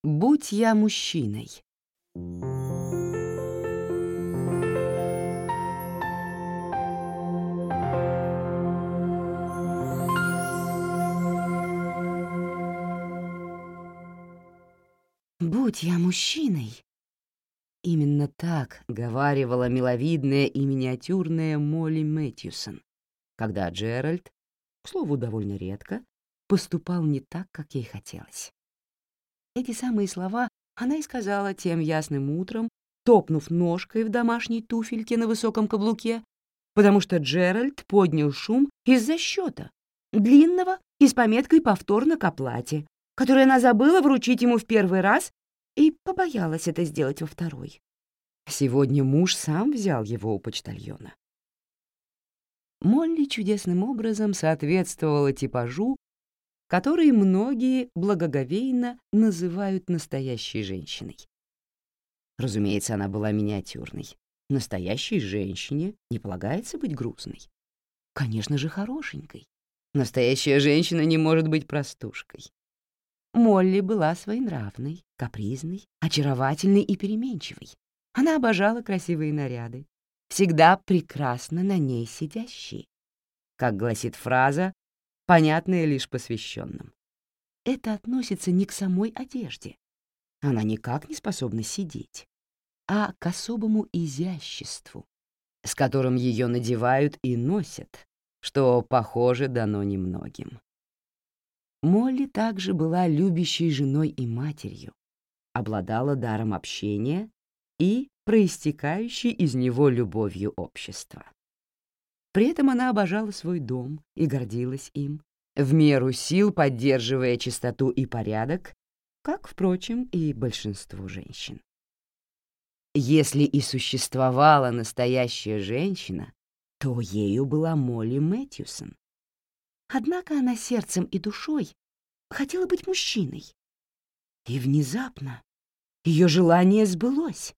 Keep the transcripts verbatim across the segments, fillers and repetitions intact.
Будь я мужчиной. Будь я мужчиной. Именно так говаривала миловидная и миниатюрная Молли Мэтьюсон, когда Джеральд, к слову, довольно редко, поступал не так, как ей хотелось. Эти самые слова она и сказала тем ясным утром, топнув ножкой в домашней туфельке на высоком каблуке, потому что Джеральд поднял шум из-за счета, длинного и с пометкой «Повторно к оплате», который она забыла вручить ему в первый раз и побоялась это сделать во второй. Сегодня муж сам взял его у почтальона. Молли чудесным образом соответствовала типажу, который многие благоговейно называют настоящей женщиной. Разумеется, она была миниатюрной. Настоящей женщине не полагается быть грузной. Конечно же, хорошенькой. Настоящая женщина не может быть простушкой. Молли была своенравной, капризной, очаровательной и переменчивой. Она обожала красивые наряды, всегда прекрасно на ней сидящие. Как гласит фраза, понятная лишь посвященным. Это относится не к самой одежде. Она никак не способна сидеть, а к особому изяществу, с которым ее надевают и носят, что, похоже, дано немногим. Молли также была любящей женой и матерью, обладала даром общения и проистекающей из него любовью общества. При этом она обожала свой дом и гордилась им, в меру сил поддерживая чистоту и порядок, как, впрочем, и большинство женщин. Если и существовала настоящая женщина, то ею была Молли Мэтьюсон. Однако она сердцем и душой хотела быть мужчиной. И внезапно ее желание сбылось.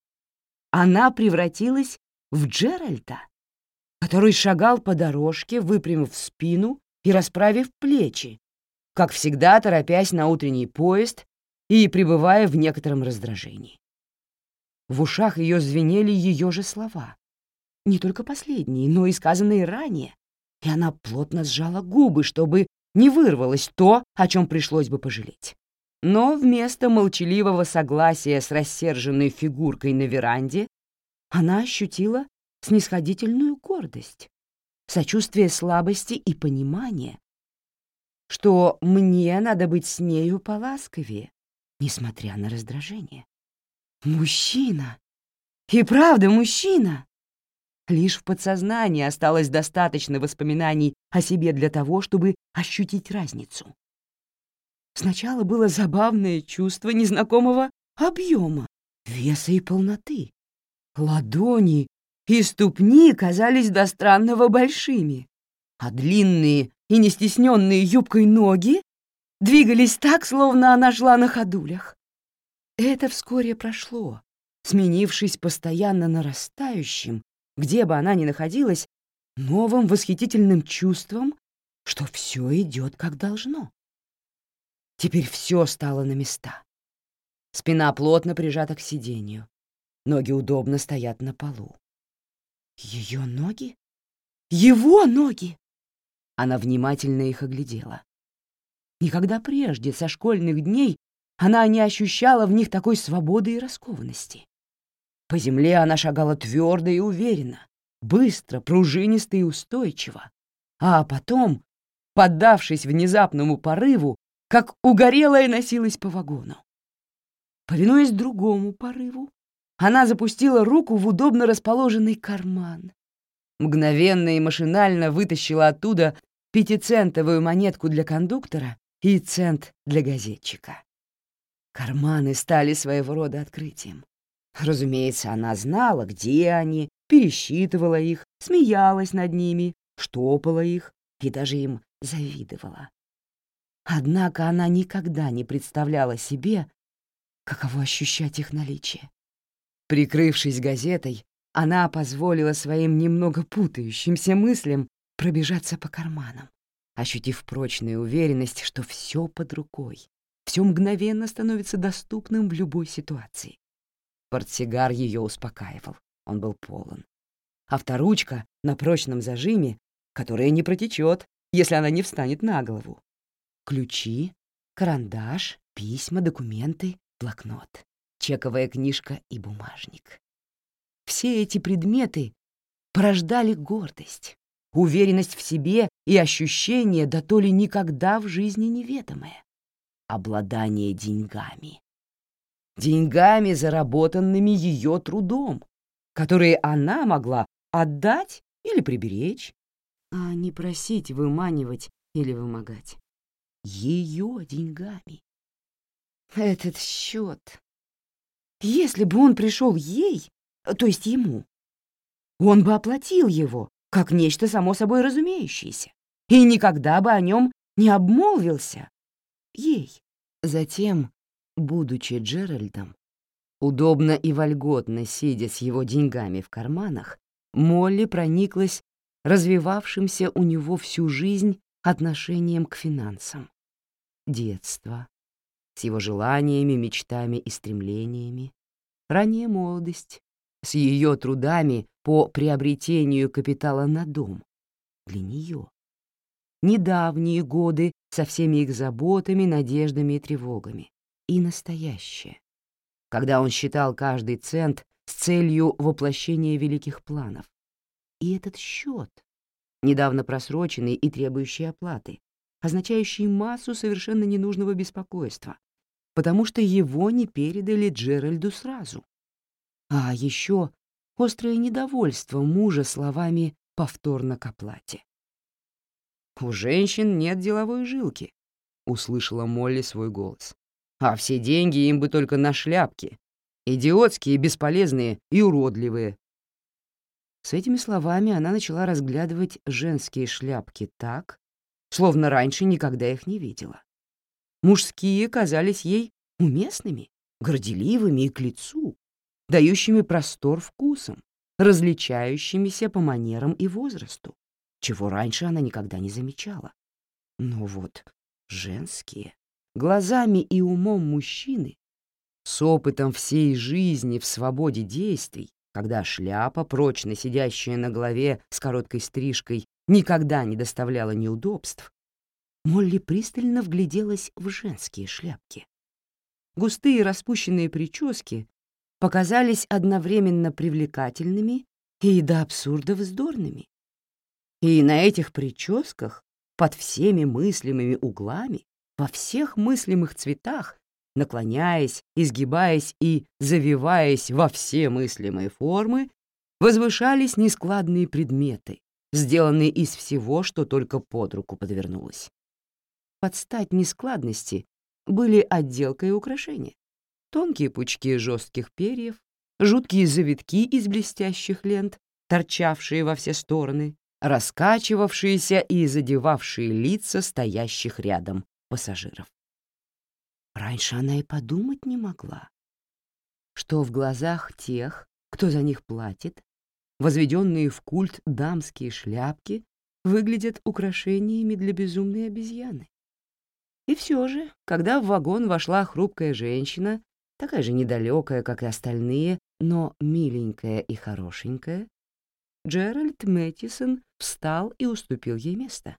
Она превратилась в Джеральда, который шагал по дорожке, выпрямив спину и расправив плечи, как всегда торопясь на утренний поезд и пребывая в некотором раздражении. В ушах ее звенели ее же слова, не только последние, но и сказанные ранее, и она плотно сжала губы, чтобы не вырвалось то, о чем пришлось бы пожалеть. Но вместо молчаливого согласия с рассерженной фигуркой на веранде она ощутила снисходительную гордость, сочувствие слабости и понимание, что мне надо быть с нею поласковее, несмотря на раздражение. Мужчина! И правда мужчина! Лишь в подсознании осталось достаточно воспоминаний о себе для того, чтобы ощутить разницу. Сначала было забавное чувство незнакомого объема, веса и полноты. Ладони и ступни казались до странного большими, а длинные и не стесненные юбкой ноги двигались так, словно она шла на ходулях. Это вскоре прошло, сменившись постоянно нарастающим, где бы она ни находилась, новым восхитительным чувством, что все идет как должно. Теперь все стало на места. Спина плотно прижата к сиденью, ноги удобно стоят на полу. Ее ноги? Его ноги! Она внимательно их оглядела. Никогда прежде, со школьных дней, она не ощущала в них такой свободы и раскованности. По земле она шагала твердо и уверенно, быстро, пружинисто и устойчиво, а потом, поддавшись внезапному порыву, как угорелая носилась по вагону. Повинуясь другому порыву, она запустила руку в удобно расположенный карман, мгновенно и машинально вытащила оттуда пятицентовую монетку для кондуктора и цент для газетчика. Карманы стали своего рода открытием. Разумеется, она знала, где они, пересчитывала их, смеялась над ними, штопала их и даже им завидовала. Однако она никогда не представляла себе, каково ощущать их наличие. Прикрывшись газетой, она позволила своим немного путающимся мыслям пробежаться по карманам, ощутив прочную уверенность, что все под рукой, все мгновенно становится доступным в любой ситуации. Портсигар ее успокаивал, он был полон. Авторучка на прочном зажиме, которая не протечет, если она не встанет на голову. Ключи, карандаш, письма, документы, блокнот, чековая книжка и бумажник. Все эти предметы порождали гордость, уверенность в себе и ощущение, да то ли никогда в жизни неведомое — обладание деньгами. Деньгами, заработанными ее трудом, которые она могла отдать или приберечь, а не просить, выманивать или вымогать. Ее деньгами. Этот счет. Если бы он пришел ей, то есть ему, он бы оплатил его, как нечто само собой разумеющееся, и никогда бы о нем не обмолвился ей. Затем, будучи Джеральдом, удобно и вольготно сидя с его деньгами в карманах, Молли прониклась развивавшимся у него всю жизнь отношением к финансам. Детство, с его желаниями, мечтами и стремлениями, ранняя молодость, с ее трудами по приобретению капитала на дом для нее, недавние годы со всеми их заботами, надеждами и тревогами, и настоящее, когда он считал каждый цент с целью воплощения великих планов. И этот счет, недавно просроченный и требующий оплаты, означающий массу совершенно ненужного беспокойства, потому что его не передали Джеральду сразу. А еще острое недовольство мужа словами «повторно к оплате». «У женщин нет деловой жилки», — услышала Молли свой голос. «А все деньги им бы только на шляпки. Идиотские, бесполезные и уродливые». С этими словами она начала разглядывать женские шляпки так, словно раньше никогда их не видела. Мужские казались ей уместными, горделивыми и к лицу, дающими простор вкусам, различающимися по манерам и возрасту, чего раньше она никогда не замечала. Но вот женские, глазами и умом мужчины, с опытом всей жизни в свободе действий, когда шляпа, прочно сидящая на голове с короткой стрижкой, никогда не доставляла неудобств, Молли пристально вгляделась в женские шляпки. Густые распущенные прически показались одновременно привлекательными и до абсурда вздорными. И на этих прическах, под всеми мыслимыми углами, во всех мыслимых цветах, наклоняясь, изгибаясь и завиваясь во все мыслимые формы, возвышались нескладные предметы, сделанные из всего, что только под руку подвернулось. Под стать нескладности были отделка и украшения. Тонкие пучки жестких перьев, жуткие завитки из блестящих лент, торчавшие во все стороны, раскачивавшиеся и задевавшие лица стоящих рядом пассажиров. Раньше она и подумать не могла, что в глазах тех, кто за них платит, возведенные в культ дамские шляпки выглядят украшениями для безумной обезьяны. И все же, когда в вагон вошла хрупкая женщина, такая же недалекая, как и остальные, но миленькая и хорошенькая, Джеральд Мэттисон встал и уступил ей место.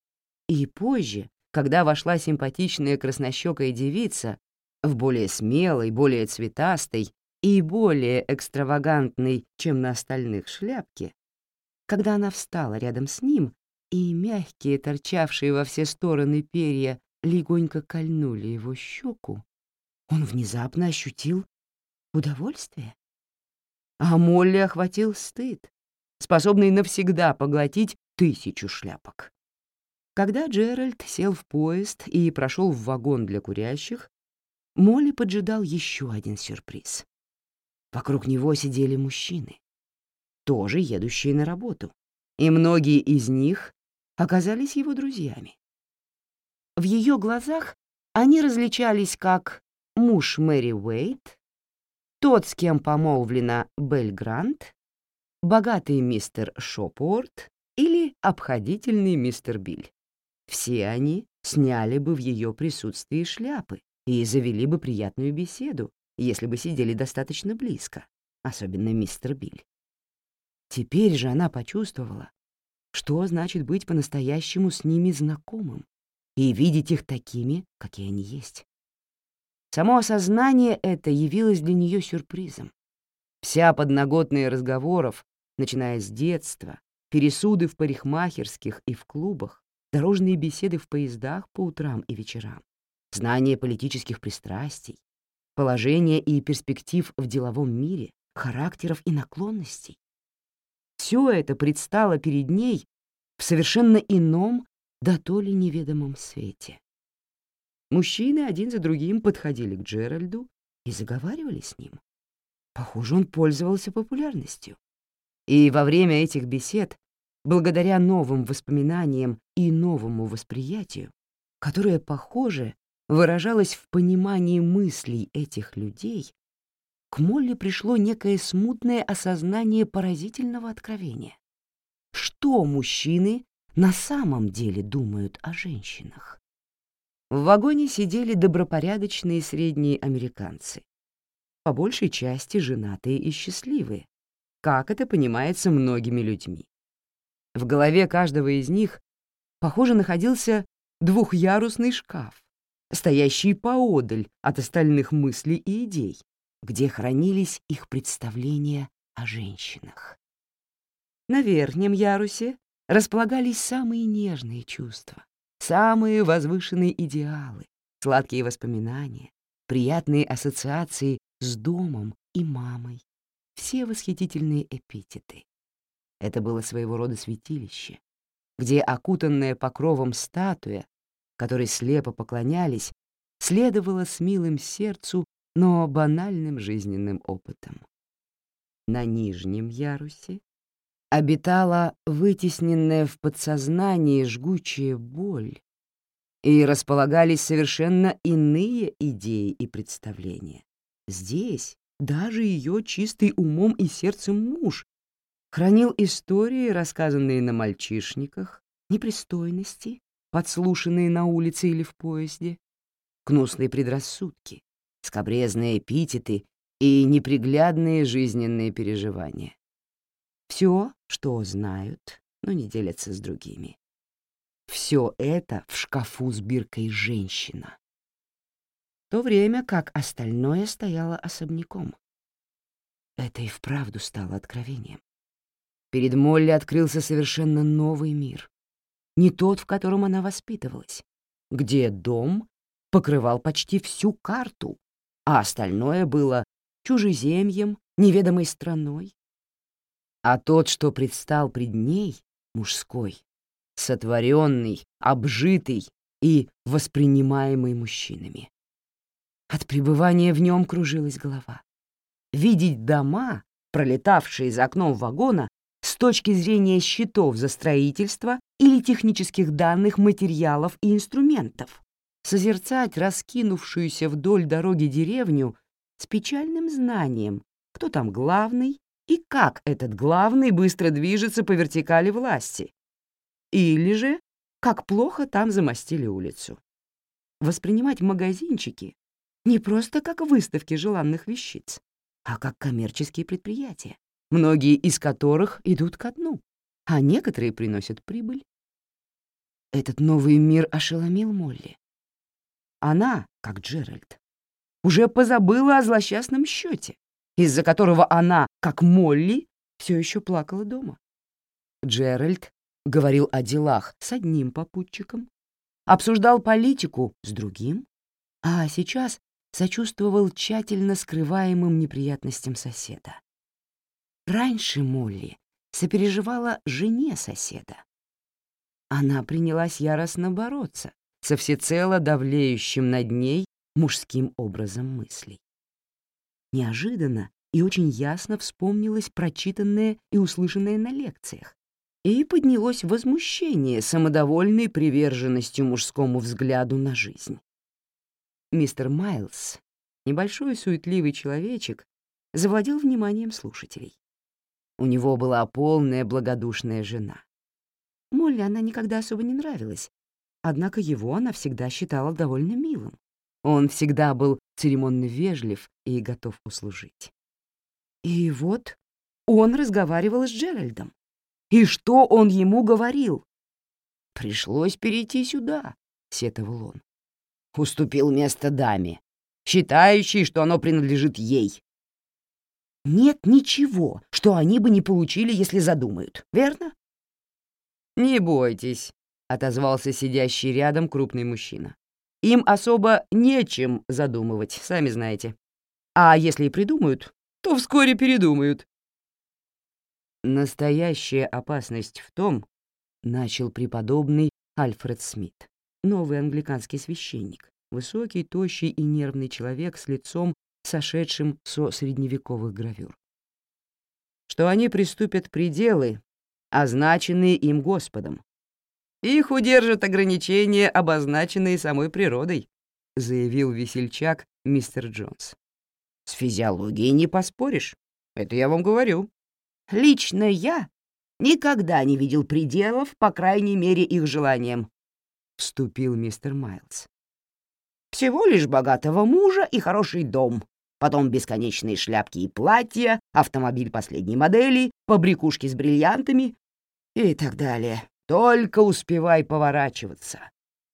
И позже, когда вошла симпатичная краснощекая девица в более смелой, более цветастой и более экстравагантной, чем на остальных, шляпке, когда она встала рядом с ним, и мягкие, торчавшие во все стороны перья легонько кольнули его щеку, он внезапно ощутил удовольствие. А Молли охватил стыд, способный навсегда поглотить тысячу шляпок. Когда Джеральд сел в поезд и прошел в вагон для курящих, Молли поджидал еще один сюрприз. Вокруг него сидели мужчины, тоже едущие на работу, и многие из них оказались его друзьями. В ее глазах они различались как муж Мэри Уэйт, тот, с кем помолвлена Белль Грант, богатый мистер Шопуорт или обходительный мистер Биль. Все они сняли бы в ее присутствии шляпы, и завели бы приятную беседу, если бы сидели достаточно близко, особенно мистер Биль. Теперь же она почувствовала, что значит быть по-настоящему с ними знакомым и видеть их такими, какие они есть. Само осознание это явилось для нее сюрпризом. Вся подноготная разговоров, начиная с детства, пересуды в парикмахерских и в клубах, дорожные беседы в поездах по утрам и вечерам, знание политических пристрастий, положение и перспектив в деловом мире, характеров и наклонностей. Все это предстало перед ней в совершенно ином, да то ли неведомом свете. Мужчины один за другим подходили к Джеральду и заговаривали с ним. Похоже, он пользовался популярностью. И во время этих бесед, благодаря новым воспоминаниям и новому восприятию, которое, похоже, выражалось в понимании мыслей этих людей, к Молли пришло некое смутное осознание поразительного откровения. Что мужчины на самом деле думают о женщинах? В вагоне сидели добропорядочные средние американцы, по большей части женатые и счастливые, как это понимается многими людьми. В голове каждого из них, похоже, находился двухъярусный шкаф, стоящий поодаль от остальных мыслей и идей, где хранились их представления о женщинах. На верхнем ярусе располагались самые нежные чувства, самые возвышенные идеалы, сладкие воспоминания, приятные ассоциации с домом и мамой, все восхитительные эпитеты. Это было своего рода святилище, где окутанная покровом статуя, которой слепо поклонялись, следовала с милым сердцу, но банальным жизненным опытом. На нижнем ярусе обитала вытесненная в подсознании жгучая боль, и располагались совершенно иные идеи и представления. Здесь даже ее чистый умом и сердцем муж хранил истории, рассказанные на мальчишниках, непристойности, подслушанные на улице или в поезде, гнусные предрассудки, скабрезные эпитеты и неприглядные жизненные переживания. Все, что знают, но не делятся с другими. Все это в шкафу с биркой «Женщина», в то время как остальное стояло особняком. Это и вправду стало откровением. Перед Молли открылся совершенно новый мир, не тот, в котором она воспитывалась, где дом покрывал почти всю карту, а остальное было чужеземьем, неведомой страной. А тот, что предстал пред ней, мужской, сотворенный, обжитый и воспринимаемый мужчинами. От пребывания в нем кружилась голова. Видеть дома, пролетавшие за окном вагона, с точки зрения счетов за строительство или технических данных, материалов и инструментов, созерцать раскинувшуюся вдоль дороги деревню с печальным знанием, кто там главный и как этот главный быстро движется по вертикали власти, или же как плохо там замостили улицу. Воспринимать магазинчики не просто как выставки желанных вещиц, а как коммерческие предприятия, многие из которых идут ко дну, а некоторые приносят прибыль. Этот новый мир ошеломил Молли. Она, как Джеральд, уже позабыла о злосчастном счете, из-за которого она, как Молли, все еще плакала дома. Джеральд говорил о делах с одним попутчиком, обсуждал политику с другим, а сейчас сочувствовал тщательно скрываемым неприятностям соседа. Раньше Молли сопереживала жене соседа. Она принялась яростно бороться со всецело давлеющим над ней мужским образом мыслей. Неожиданно и очень ясно вспомнилось прочитанное и услышанное на лекциях, и поднялось возмущение самодовольной приверженностью мужскому взгляду на жизнь. Мистер Майлз, небольшой суетливый человечек, завладел вниманием слушателей. У него была полная благодушная жена. Молли она никогда особо не нравилась, однако его она всегда считала довольно милым. Он всегда был церемонно вежлив и готов услужить. И вот он разговаривал с Джеральдом. И что он ему говорил? «Пришлось перейти сюда», — сетовал он. «Уступил место даме, считающей, что оно принадлежит ей. Нет ничего, что они бы не получили, если задумают, верно?» «Не бойтесь», — отозвался сидящий рядом крупный мужчина. «Им особо нечем задумывать, сами знаете. А если и придумают, то вскоре передумают». «Настоящая опасность в том, — начал преподобный Альфред Смит, новый англиканский священник, высокий, тощий и нервный человек с лицом, сошедшим со средневековых гравюр, — что они приступят пределы, означенные им Господом. Их удержат ограничения, обозначенные самой природой», — заявил весельчак мистер Джонс. «С физиологией не поспоришь, это я вам говорю. Лично я никогда не видел пределов, по крайней мере, их желаниям», — вступил мистер Майлз. «Всего лишь богатого мужа и хороший дом, потом бесконечные шляпки и платья, автомобиль последней модели, побрякушки с бриллиантами и так далее. Только успевай поворачиваться».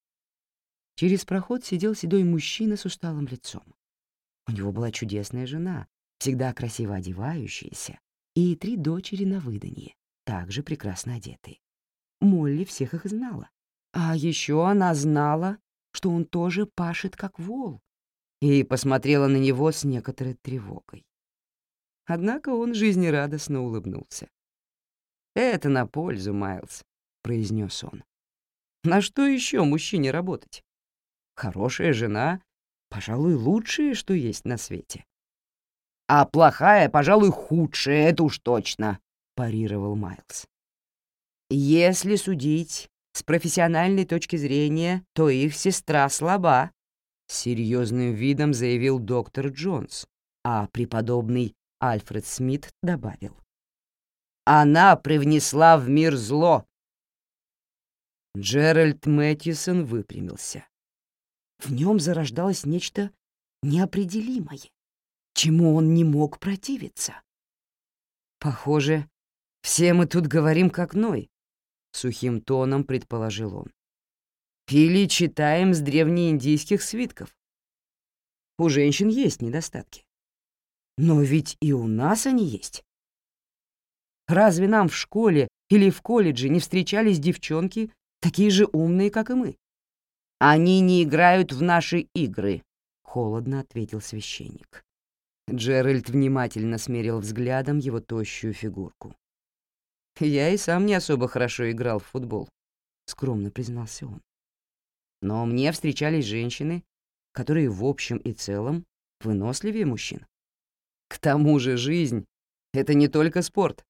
Через проход сидел седой мужчина с усталым лицом. У него была чудесная жена, всегда красиво одевающаяся, и три дочери на выданье, также прекрасно одетые. Молли всех их знала. А еще она знала, что он тоже пашет как вол, и посмотрела на него с некоторой тревогой. Однако он жизнерадостно улыбнулся. «Это на пользу, Майлз», — произнес он. «На что еще мужчине работать? Хорошая жена — пожалуй, лучшее, что есть на свете». «А плохая, пожалуй, худшая, это уж точно», — парировал Майлз. «Если судить с профессиональной точки зрения, то их сестра слаба», — с серьезным видом заявил доктор Джонс, а преподобный Альфред Смит добавил: «Она привнесла в мир зло». Джеральд Мэттисон выпрямился. В нем зарождалось нечто неопределимое, чему он не мог противиться. «Похоже, все мы тут говорим как Ной», — сухим тоном предположил он. «Или читаем с древнеиндийских свитков. У женщин есть недостатки. Но ведь и у нас они есть. Разве нам в школе или в колледже не встречались девчонки, такие же умные, как и мы?» «Они не играют в наши игры», — холодно ответил священник. Джеральд внимательно смерил взглядом его тощую фигурку. «Я и сам не особо хорошо играл в футбол», — скромно признался он. «Но мне встречались женщины, которые в общем и целом выносливее мужчин. К тому же жизнь — это не только спорт».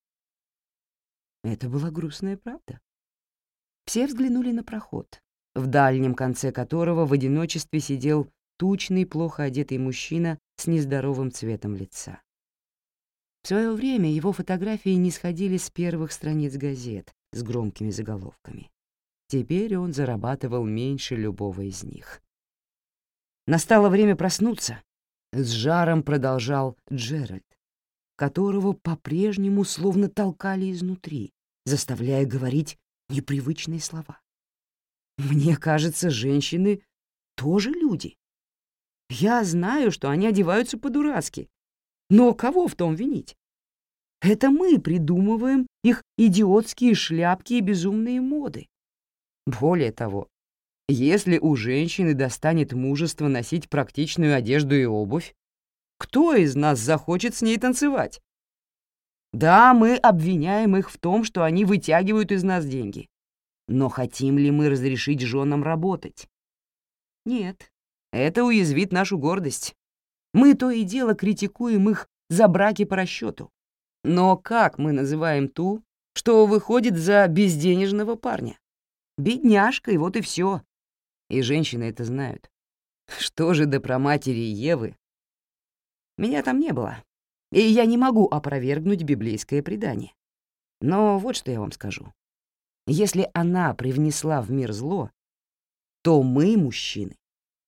Это была грустная правда. Все взглянули на проход, в дальнем конце которого в одиночестве сидел тучный, плохо одетый мужчина с нездоровым цветом лица. В свое время его фотографии не сходили с первых страниц газет с громкими заголовками. Теперь он зарабатывал меньше любого из них. «Настало время проснуться», — с жаром продолжал Джеральд, которого по-прежнему словно толкали изнутри, заставляя говорить непривычные слова. «Мне кажется, женщины тоже люди. Я знаю, что они одеваются по-дурацки, но кого в том винить? Это мы придумываем их идиотские шляпки и безумные моды. Более того, если у женщины достанет мужество носить практичную одежду и обувь, кто из нас захочет с ней танцевать? Да, мы обвиняем их в том, что они вытягивают из нас деньги. Но хотим ли мы разрешить женам работать? Нет, это уязвит нашу гордость. Мы то и дело критикуем их за браки по расчету. Но как мы называем ту, что выходит за безденежного парня? Бедняжка, и вот и все. И женщины это знают. Что же до праматери Евы? Меня там не было, и я не могу опровергнуть библейское предание. Но вот что я вам скажу. Если она привнесла в мир зло, то мы, мужчины,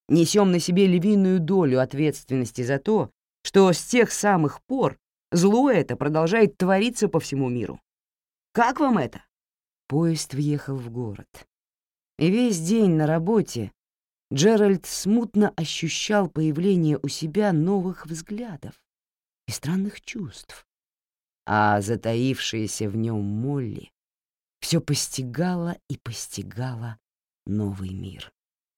несем на себе львиную долю ответственности за то, что с тех самых пор зло это продолжает твориться по всему миру. Как вам это?» Поезд въехал в город. И весь день на работе Джеральд смутно ощущал появление у себя новых взглядов и странных чувств, а затаившаяся в нем Молли все постигала и постигала новый мир.